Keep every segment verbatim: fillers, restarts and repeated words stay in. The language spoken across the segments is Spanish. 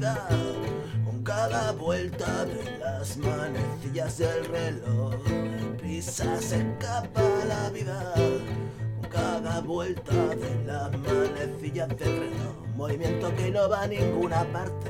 vida. Con cada vuelta de las manecillas del reloj, prisa se escapa la vida. Con cada vuelta de las manecillas del reloj, movimiento que no va a ninguna parte.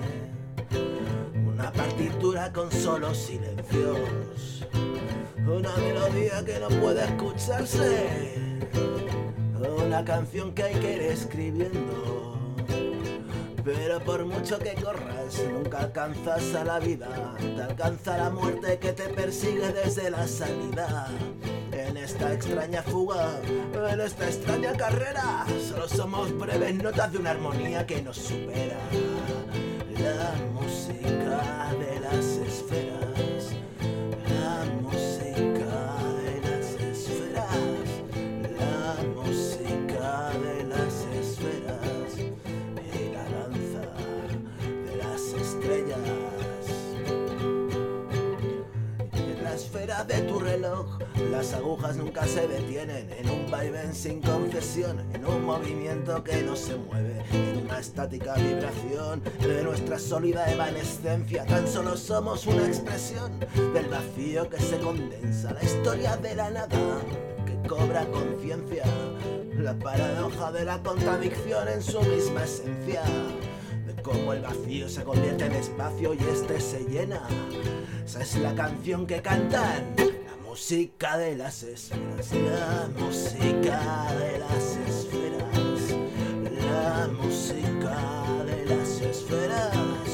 Una partitura con solo silencios, una melodía que no puede escucharse, una canción que hay que ir escribiendo. Pero por mucho que corras, nunca alcanzas a la vida. Te alcanza la muerte que te persigue desde la salida. En esta extraña fuga, en esta extraña carrera, solo somos breves notas de una armonía que nos supera. La música de las esferas, la música de las esferas, la música de las esferas y la danza de las estrellas. En la esfera de tu reloj, las agujas nunca se detienen, en un vaivén sin concesión, en un movimiento que no se mueve, en una estática vibración de nuestra sólida evanescencia. Tan solo somos una expresión del vacío que se condensa, la historia de la nada que cobra conciencia, la paradoja de la contradicción en su misma esencia, de cómo el vacío se convierte en espacio y este se llena. Esa es la canción que cantan. La música de las esferas, la música de las esferas, la música de las esferas.